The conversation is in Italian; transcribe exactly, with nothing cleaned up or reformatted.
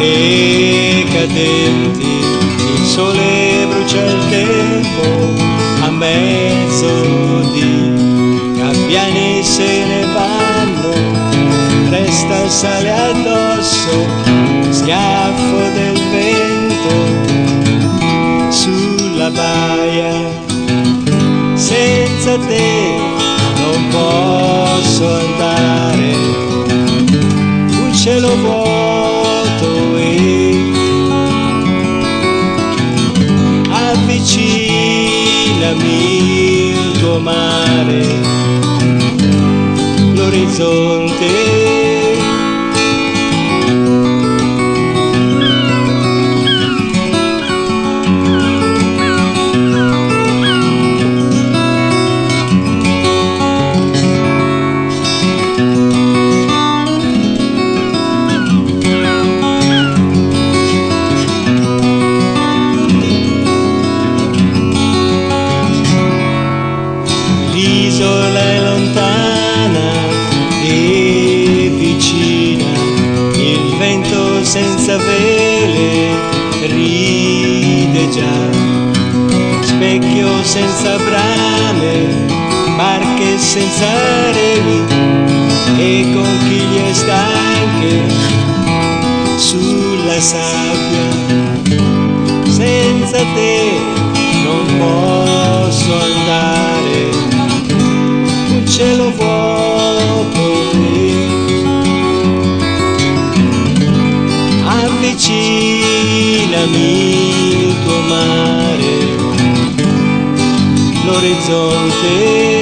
e cadenti, il sole brucia il tempo, a mezzo di gabbiani se ne vanno, resta il sale addosso, schiaffo del vento sulla baia. Senza te non posso andare, un cielo vuoto e avvicinami il tuo mare, l'orizzonte. L'isola è lontana e vicina, il vento senza vele ride già, specchio senza brame, barche senza remi e conchiglie stanche sulla sabbia. Senza te non posso andare, cielo vuoto e avvicinami il tuo mare, l'orizzonte.